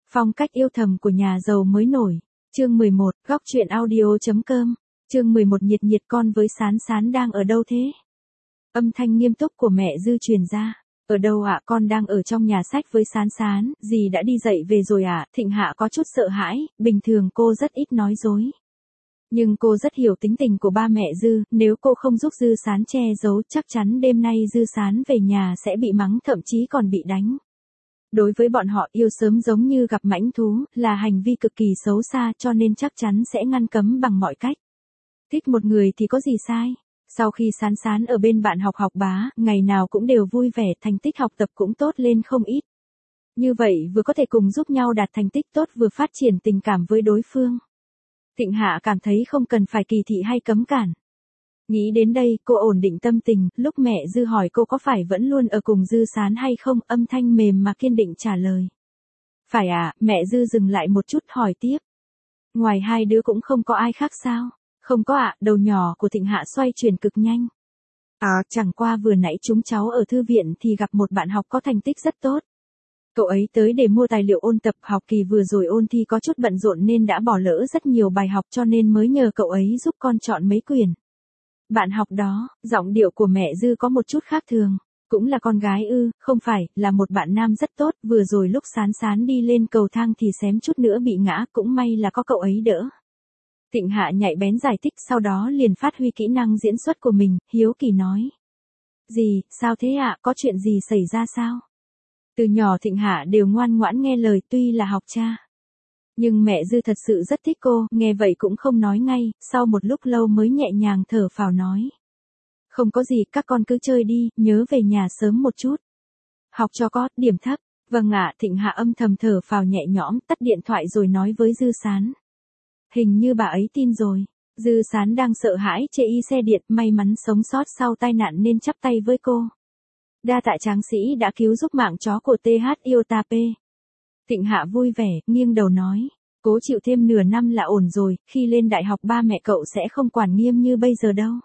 Phong cách yêu thầm của nhà giàu mới nổi. Chương 11, góc truyện audio.com. Chương 11 nhiệt nhiệt con với Sán Sán đang ở đâu thế? Âm thanh nghiêm túc của mẹ Dư truyền ra. Ở đâu ạ? Con đang ở trong nhà sách với Sán Sán. Dì đã đi dạy về rồi ạ. Thịnh Hạ có chút sợ hãi, bình thường cô rất ít nói dối. Nhưng cô rất hiểu tính tình của ba mẹ Dư, nếu cô không giúp Dư Sán che giấu chắc chắn đêm nay Dư Sán về nhà sẽ bị mắng thậm chí còn bị đánh. Đối với bọn họ yêu sớm giống như gặp mãnh thú, là hành vi cực kỳ xấu xa cho nên chắc chắn sẽ ngăn cấm bằng mọi cách. Thích một người thì có gì sai? Sau khi Sán Sán ở bên bạn học bá, ngày nào cũng đều vui vẻ, thành tích học tập cũng tốt lên không ít. Như vậy vừa có thể cùng giúp nhau đạt thành tích tốt vừa phát triển tình cảm với đối phương. Thịnh Hạ cảm thấy không cần phải kỳ thị hay cấm cản. Nghĩ đến đây, cô ổn định tâm tình, lúc mẹ Dư hỏi cô có phải vẫn luôn ở cùng Dư Sán hay không, âm thanh mềm mà kiên định trả lời. Phải à, mẹ Dư dừng lại một chút hỏi tiếp. Ngoài hai đứa cũng không có ai khác sao? Không có ạ, đầu nhỏ của Thịnh Hạ xoay chuyển cực nhanh. Chẳng qua vừa nãy chúng cháu ở thư viện thì gặp một bạn học có thành tích rất tốt. Cậu ấy tới để mua tài liệu ôn tập, học kỳ vừa rồi ôn thi có chút bận rộn nên đã bỏ lỡ rất nhiều bài học cho nên mới nhờ cậu ấy giúp con chọn mấy quyển. Bạn học đó, giọng điệu của mẹ Dư có một chút khác thường. Cũng là con gái ư? Không phải, là một bạn nam rất tốt, vừa rồi lúc Sán Sán đi lên cầu thang thì xém chút nữa bị ngã, cũng may là có cậu ấy đỡ. Thịnh Hạ nhạy bén giải thích, sau đó liền phát huy kỹ năng diễn xuất của mình, hiếu kỳ nói. Gì, sao thế ạ, có chuyện gì xảy ra sao? Từ nhỏ Thịnh Hạ đều ngoan ngoãn nghe lời tuy là học cha. Nhưng mẹ Dư thật sự rất thích cô, nghe vậy cũng không nói ngay, sau một lúc lâu mới nhẹ nhàng thở phào nói. Không có gì, các con cứ chơi đi, nhớ về nhà sớm một chút. Học cho có, điểm thấp. Vâng ạ, Thịnh Hạ âm thầm thở phào nhẹ nhõm, tắt điện thoại rồi nói với Dư Sán. Hình như bà ấy tin rồi. Dư Sán đang sợ hãi chê y xe điện, may mắn sống sót sau tai nạn nên chắp tay với cô. Đa tạ tráng sĩ đã cứu giúp mạng chó của TH Iota P. Thịnh Hạ vui vẻ, nghiêng đầu nói. Cố chịu thêm nửa năm là ổn rồi, khi lên đại học ba mẹ cậu sẽ không quản nghiêm như bây giờ đâu.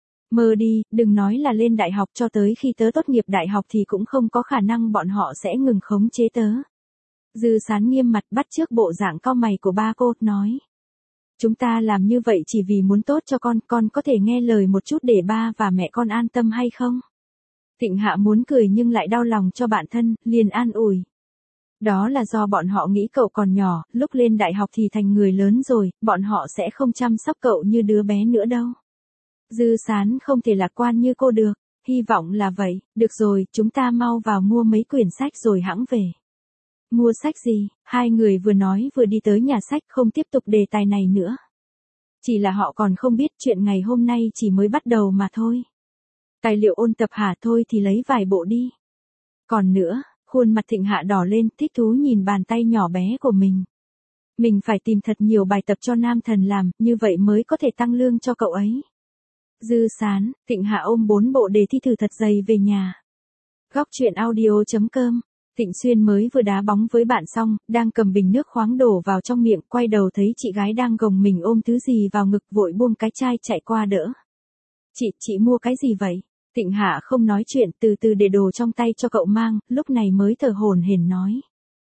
Mơ đi, đừng nói là lên đại học, cho tới khi tớ tốt nghiệp đại học thì cũng không có khả năng bọn họ sẽ ngừng khống chế tớ. Dư Sán nghiêm mặt bắt chước bộ dạng cau mày của ba cô, nói. Chúng ta làm như vậy chỉ vì muốn tốt cho con có thể nghe lời một chút để ba và mẹ con an tâm hay không? Thịnh Hạ muốn cười nhưng lại đau lòng cho bạn thân, liền an ủi. Đó là do bọn họ nghĩ cậu còn nhỏ, lúc lên đại học thì thành người lớn rồi, bọn họ sẽ không chăm sóc cậu như đứa bé nữa đâu. Dư Sán không thể lạc quan như cô được, hy vọng là vậy, được rồi, chúng ta mau vào mua mấy quyển sách rồi hẵng về. Mua sách gì? Hai người vừa nói vừa đi tới nhà sách, không tiếp tục đề tài này nữa. Chỉ là họ còn không biết chuyện ngày hôm nay chỉ mới bắt đầu mà thôi. Tài liệu ôn tập hả? Thôi thì lấy vài bộ đi. Còn nữa, khuôn mặt Thịnh Hạ đỏ lên, thích thú nhìn bàn tay nhỏ bé của mình. Mình phải tìm thật nhiều bài tập cho nam thần làm, như vậy mới có thể tăng lương cho cậu ấy. Dư Sán, Thịnh Hạ ôm 4 bộ đề thi thử thật dày về nhà. Góc truyện audio.com. Thịnh Xuyên mới vừa đá bóng với bạn xong, đang cầm bình nước khoáng đổ vào trong miệng, quay đầu thấy chị gái đang gồng mình ôm thứ gì vào ngực, vội buông cái chai chạy qua đỡ. Chị mua cái gì vậy? Thịnh Hạ không nói chuyện, từ từ để đồ trong tay cho cậu mang, lúc này mới thở hổn hển nói.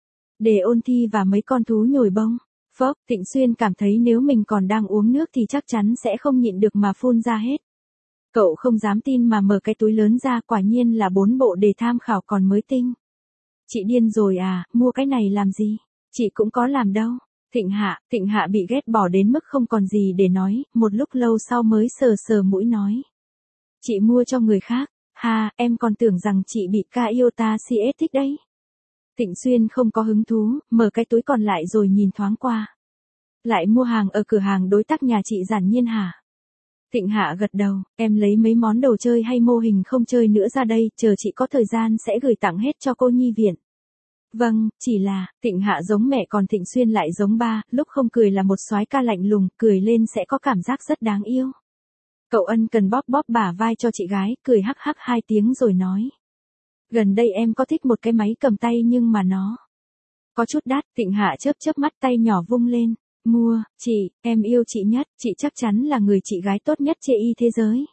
Để ôn thi và mấy con thú nhồi bông. Phốc, Thịnh Xuyên cảm thấy nếu mình còn đang uống nước thì chắc chắn sẽ không nhịn được mà phun ra hết. Cậu không dám tin mà mở cái túi lớn ra, quả nhiên là 4 bộ đề tham khảo còn mới tinh. Chị điên rồi à, mua cái này làm gì? Chị cũng có làm đâu. Thịnh Hạ bị ghét bỏ đến mức không còn gì để nói, một lúc lâu sau mới sờ sờ mũi nói. Chị mua cho người khác, ha, em còn tưởng rằng chị bị ca Iota CS thích đấy. Thịnh Xuyên không có hứng thú, mở cái túi còn lại rồi nhìn thoáng qua. Lại mua hàng ở cửa hàng đối tác nhà chị Giản Nhiên hả? Thịnh Hạ gật đầu, em lấy mấy món đồ chơi hay mô hình không chơi nữa ra đây, chờ chị có thời gian sẽ gửi tặng hết cho cô nhi viện. Vâng, chỉ là, Thịnh Hạ giống mẹ còn Thịnh Xuyên lại giống ba, lúc không cười là một soái ca lạnh lùng, cười lên sẽ có cảm giác rất đáng yêu. Cậu ân cần bóp bóp bả vai cho chị gái, cười hắc hắc 2 tiếng rồi nói. Gần đây em có thích một cái máy cầm tay nhưng mà nó có chút đắt. Thịnh Hạ chớp chớp mắt, tay nhỏ vung lên. Mua, chị, em yêu chị nhất, chị chắc chắn là người chị gái tốt nhất chê y thế giới.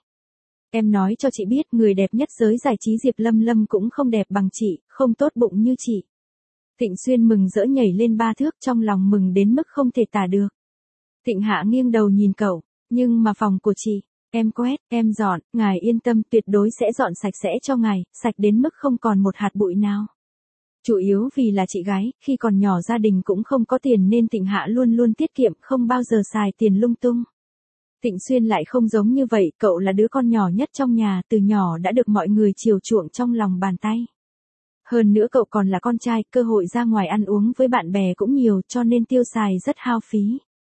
Em nói cho chị biết, người đẹp nhất giới giải trí Diệp Lâm Lâm cũng không đẹp bằng chị, không tốt bụng như chị. Thịnh Xuyên mừng rỡ nhảy lên 3 thước, trong lòng mừng đến mức không thể tả được. Thịnh Hạ nghiêng đầu nhìn cậu, nhưng mà phòng của chị, em quét, em dọn, ngài yên tâm tuyệt đối sẽ dọn sạch sẽ cho ngài, sạch đến mức không còn một hạt bụi nào. Chủ yếu vì là chị gái, khi còn nhỏ gia đình cũng không có tiền nên Thịnh Hạ luôn luôn tiết kiệm, không bao giờ xài tiền lung tung. Thịnh Xuyên lại không giống như vậy, cậu là đứa con nhỏ nhất trong nhà, từ nhỏ đã được mọi người chiều chuộng trong lòng bàn tay. Hơn nữa cậu còn là con trai, cơ hội ra ngoài ăn uống với bạn bè cũng nhiều cho nên tiêu xài rất hao phí.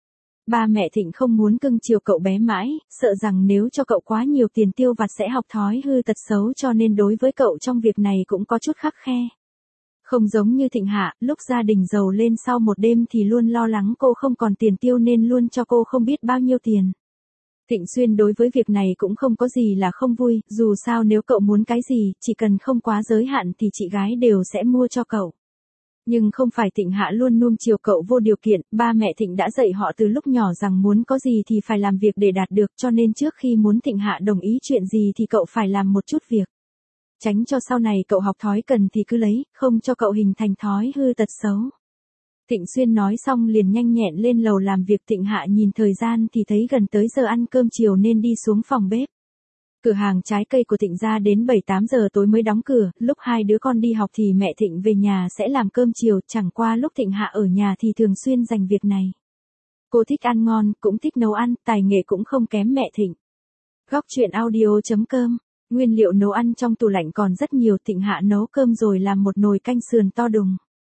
Ba mẹ Thịnh không muốn cưng chiều cậu bé mãi, sợ rằng nếu cho cậu quá nhiều tiền tiêu vặt sẽ học thói hư tật xấu cho nên đối với cậu trong việc này cũng có chút khắt khe. Không giống như Thịnh Hạ, lúc gia đình giàu lên sau một đêm thì luôn lo lắng cô không còn tiền tiêu nên luôn cho cô không biết bao nhiêu tiền. Thịnh Xuyên đối với việc này cũng không có gì là không vui, dù sao nếu cậu muốn cái gì, chỉ cần không quá giới hạn thì chị gái đều sẽ mua cho cậu. Nhưng không phải Thịnh Hạ luôn nuông chiều cậu vô điều kiện, ba mẹ Thịnh đã dạy họ từ lúc nhỏ rằng muốn có gì thì phải làm việc để đạt được cho nên trước khi muốn Thịnh Hạ đồng ý chuyện gì thì cậu phải làm một chút việc. Tránh cho sau này cậu học thói cần thì cứ lấy, không cho cậu hình thành thói hư tật xấu. Thịnh Xuyên nói xong liền nhanh nhẹn lên lầu làm việc. Thịnh Hạ nhìn thời gian thì thấy gần tới giờ ăn cơm chiều nên đi xuống phòng bếp. Cửa hàng trái cây của Thịnh ra đến 7-8 giờ tối mới đóng cửa, lúc hai đứa con đi học thì mẹ Thịnh về nhà sẽ làm cơm chiều, chẳng qua lúc Thịnh Hạ ở nhà thì thường xuyên dành việc này. Cô thích ăn ngon, cũng thích nấu ăn, tài nghệ cũng không kém mẹ Thịnh. Góc chuyện audio.com. Nguyên liệu nấu ăn trong tủ lạnh còn rất nhiều. Thịnh Hạ nấu cơm rồi làm một nồi canh sườn to đùng.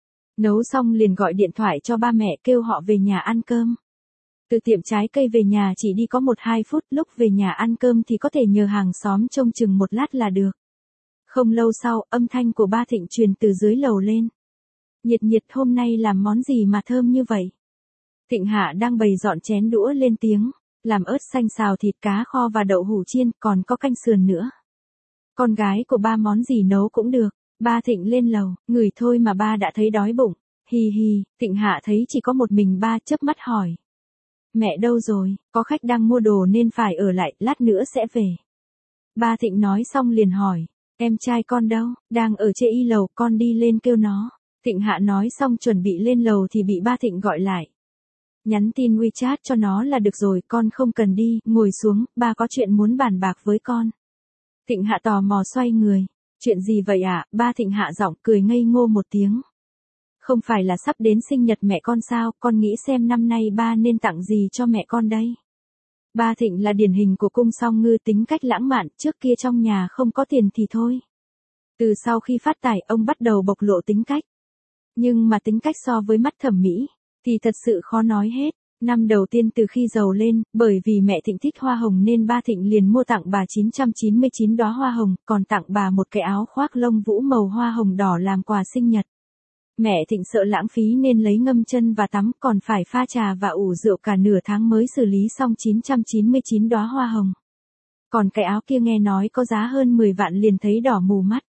Nấu xong liền gọi điện thoại cho ba mẹ kêu họ về nhà ăn cơm. Từ tiệm trái cây về nhà chỉ đi có 1-2 phút, lúc về nhà ăn cơm thì có thể nhờ hàng xóm trông chừng một lát là được. Không lâu sau, âm thanh của ba Thịnh truyền từ dưới lầu lên. Nhiệt nhiệt, hôm nay làm món gì mà thơm như vậy? Thịnh Hạ đang bày dọn chén đũa lên tiếng, làm ớt xanh xào thịt cá kho và đậu hũ chiên, còn có canh sườn nữa. Con gái của ba món gì nấu cũng được. Ba Thịnh lên lầu, ngửi thôi mà ba đã thấy đói bụng. Hi hi, Thịnh Hạ thấy chỉ có một mình ba, chớp mắt hỏi. Mẹ đâu rồi, có khách đang mua đồ nên phải ở lại, lát nữa sẽ về. Ba Thịnh nói xong liền hỏi, em trai con đâu, đang ở trên y lầu, con đi lên kêu nó. Thịnh Hạ nói xong chuẩn bị lên lầu thì bị ba Thịnh gọi lại. Nhắn tin WeChat cho nó là được rồi, con không cần đi, ngồi xuống, ba có chuyện muốn bàn bạc với con. Thịnh Hạ tò mò xoay người. Chuyện gì vậy ạ? Ba Thịnh hạ giọng cười ngây ngô một tiếng. Không phải là sắp đến sinh nhật mẹ con sao, con nghĩ xem năm nay ba nên tặng gì cho mẹ con đây. Ba Thịnh là điển hình của cung song ngư, tính cách lãng mạn, trước kia trong nhà không có tiền thì thôi. Từ sau khi phát tài ông bắt đầu bộc lộ tính cách. Nhưng mà tính cách so với mắt thẩm mỹ, thì thật sự khó nói hết. Năm đầu tiên từ khi giàu lên, bởi vì mẹ Thịnh thích hoa hồng nên ba Thịnh liền mua tặng bà 999 đóa hoa hồng, còn tặng bà một cái áo khoác lông vũ màu hoa hồng đỏ làm quà sinh nhật. Mẹ Thịnh sợ lãng phí nên lấy ngâm chân và tắm, còn phải pha trà và ủ rượu cả nửa tháng mới xử lý xong 999 đóa hoa hồng. Còn cái áo kia nghe nói có giá hơn 10 vạn liền thấy đỏ mù mắt.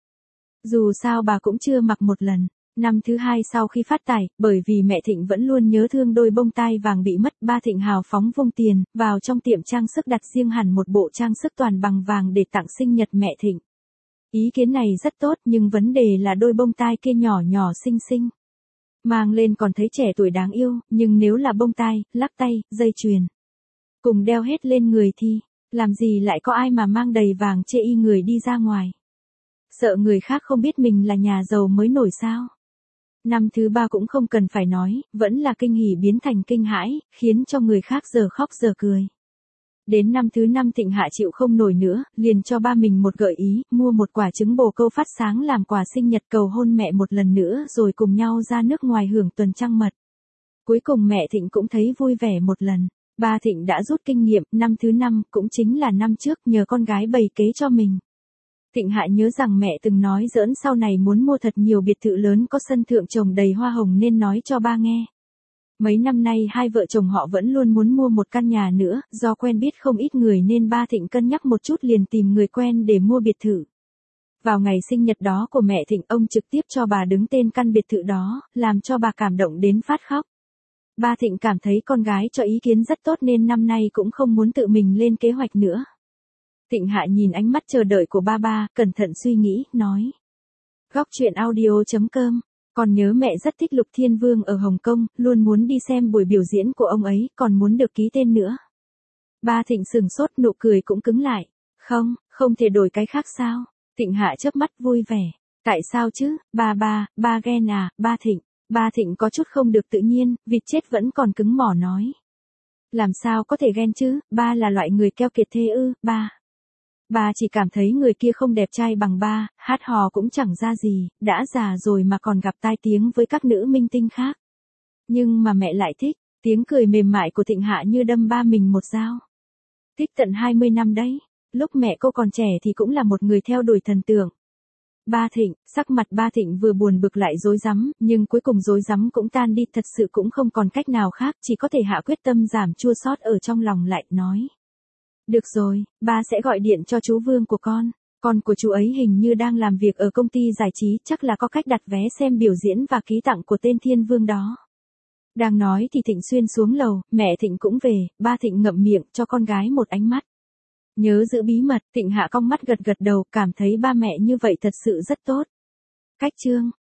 Dù sao bà cũng chưa mặc một lần. Năm thứ hai sau khi phát tài, bởi vì mẹ Thịnh vẫn luôn nhớ thương đôi bông tai vàng bị mất, ba Thịnh hào phóng vung tiền vào trong tiệm trang sức đặt riêng hẳn một bộ trang sức toàn bằng vàng để tặng sinh nhật mẹ Thịnh. Ý kiến này rất tốt nhưng vấn đề là đôi bông tai kia nhỏ nhỏ xinh xinh. Mang lên còn thấy trẻ tuổi đáng yêu, nhưng nếu là bông tai, lắc tay, dây chuyền cùng đeo hết lên người thì, làm gì lại có ai mà mang đầy vàng chê y người đi ra ngoài. Sợ người khác không biết mình là nhà giàu mới nổi sao. Năm thứ ba cũng không cần phải nói, vẫn là kinh hỉ biến thành kinh hãi, khiến cho người khác giờ khóc giờ cười. Đến năm thứ 5 Thịnh Hạ chịu không nổi nữa, liền cho ba mình một gợi ý, mua một quả trứng bồ câu phát sáng làm quà sinh nhật cầu hôn mẹ một lần nữa rồi cùng nhau ra nước ngoài hưởng tuần trăng mật. Cuối cùng mẹ Thịnh cũng thấy vui vẻ một lần. Ba Thịnh đã rút kinh nghiệm, năm thứ 5, cũng chính là năm trước, nhờ con gái bày kế cho mình. Thịnh Hạ nhớ rằng mẹ từng nói giỡn sau này muốn mua thật nhiều biệt thự lớn có sân thượng trồng đầy hoa hồng nên nói cho ba nghe. Mấy năm nay hai vợ chồng họ vẫn luôn muốn mua một căn nhà nữa, do quen biết không ít người nên ba Thịnh cân nhắc một chút liền tìm người quen để mua biệt thự. Vào ngày sinh nhật đó của mẹ Thịnh, ông trực tiếp cho bà đứng tên căn biệt thự đó, làm cho bà cảm động đến phát khóc. Ba Thịnh cảm thấy con gái cho ý kiến rất tốt nên năm nay cũng không muốn tự mình lên kế hoạch nữa. Thịnh Hạ nhìn ánh mắt chờ đợi của ba, cẩn thận suy nghĩ, nói. Góc chuyện audio.com Còn nhớ mẹ rất thích Lục Thiên Vương ở Hồng Kông, luôn muốn đi xem buổi biểu diễn của ông ấy, còn muốn được ký tên nữa. Ba Thịnh sửng sốt, nụ cười cũng cứng lại. Không, không thể đổi cái khác sao? Thịnh Hạ chớp mắt vui vẻ. Tại sao chứ, ba ghen à, ba Thịnh. Ba Thịnh có chút không được tự nhiên, vịt chết vẫn còn cứng mỏ nói. Làm sao có thể ghen chứ, ba là loại người keo kiệt thế ư, ba. Ba chỉ cảm thấy người kia không đẹp trai bằng ba, hát hò cũng chẳng ra gì, đã già rồi mà còn gặp tai tiếng với các nữ minh tinh khác. Nhưng mà mẹ lại thích, tiếng cười mềm mại của Thịnh Hạ như đâm ba mình một dao. Thích tận 20 năm đấy, lúc mẹ cô còn trẻ thì cũng là một người theo đuổi thần tượng. Ba Thịnh, sắc mặt ba Thịnh vừa buồn bực lại rối rắm, nhưng cuối cùng rối rắm cũng tan đi, thật sự cũng không còn cách nào khác, chỉ có thể hạ quyết tâm giảm chua xót ở trong lòng lại, nói. Được rồi, ba sẽ gọi điện cho chú Vương của con của chú ấy hình như đang làm việc ở công ty giải trí, chắc là có cách đặt vé xem biểu diễn và ký tặng của tên Thiên Vương đó. Đang nói thì Thịnh Xuyên xuống lầu, mẹ Thịnh cũng về, ba Thịnh ngậm miệng cho con gái một ánh mắt. Nhớ giữ bí mật, Thịnh Hạ cong mắt gật gật đầu, cảm thấy ba mẹ như vậy thật sự rất tốt. Cách chương